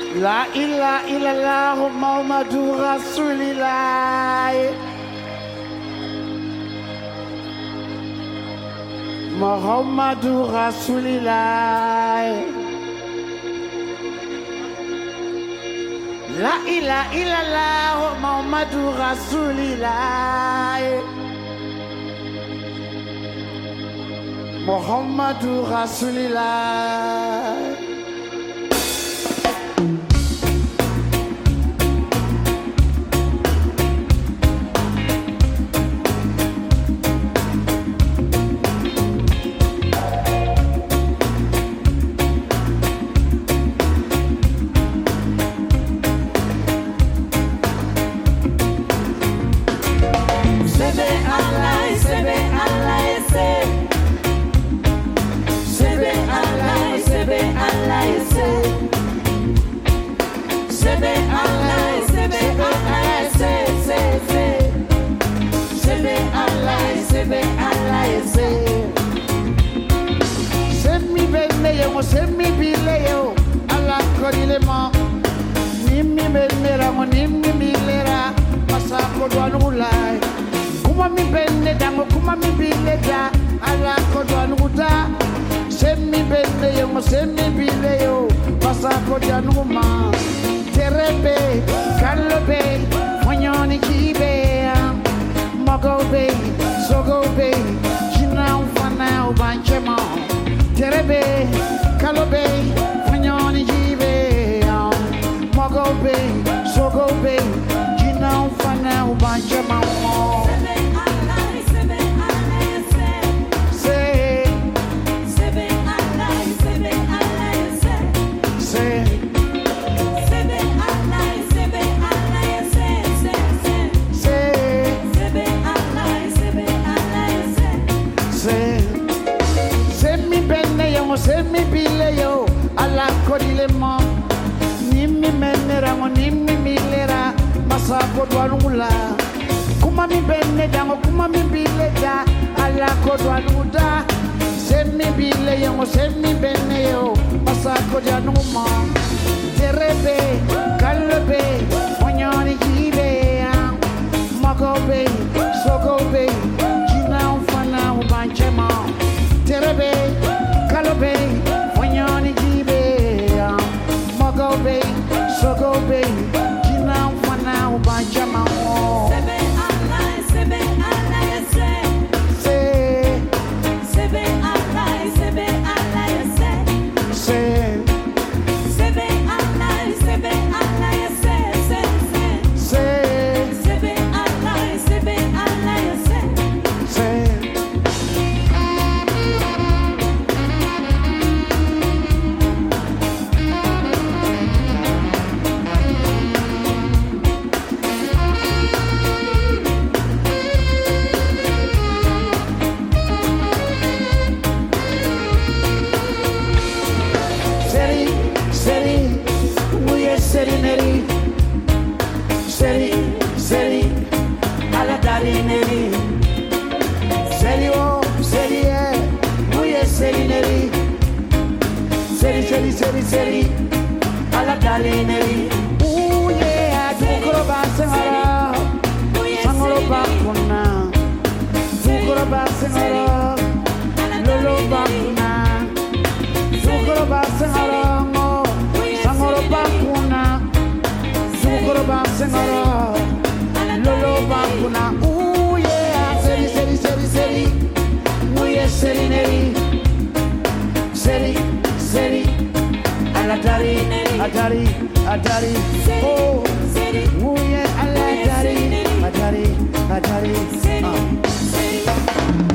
La ilaha illallah Muhammadur Rasulillah. Muhammadur Rasulillah. La ilaha illallah Muhammadur Rasulillah. Muhammadur Rasulillah. Semi bileo ala kodilema nimi belmera mo nimi bilera masako dwanulai kuma mi benne dango kuma mi bileda ala kodwanuta semi beleo mo semi bileo masako dwanuma terebe kalobe monyoni kibe mogobe sogobe jina ufana ubanchema terebe kalobe manyoni jibe mogobe sogobe jina ufana ubanje mamo semi bileo ala kodilema nimi menera mo nimi milera masako dwanula kuma mi benne dango kuma mi bileda ala kodwanuda semi bileo mo semi beneo masako dwanuma terebe kalobe monyoni jibe magobe sogobe jina ufana ubanchema terebe kalobe monyoni jibe mogobe sogobe jina ufana ubanjama sebe Allah yase sebe Allah sebe Allah yase sebe Allah yase sebe Allah yase Seri, alla dari neri. Seri oh, seri muye seri neri. Seri, alla dari neri. Yeah, tukuro basengara, sangoro bakuna. Tukuro basengara, lolo bakuna. Tukuro basengara, sangoro bakuna. Tukuro basengara. Lolo bakuna, ooh yeah, seri, muye seri neri, seri, alatari, oh, muye alatari, atari,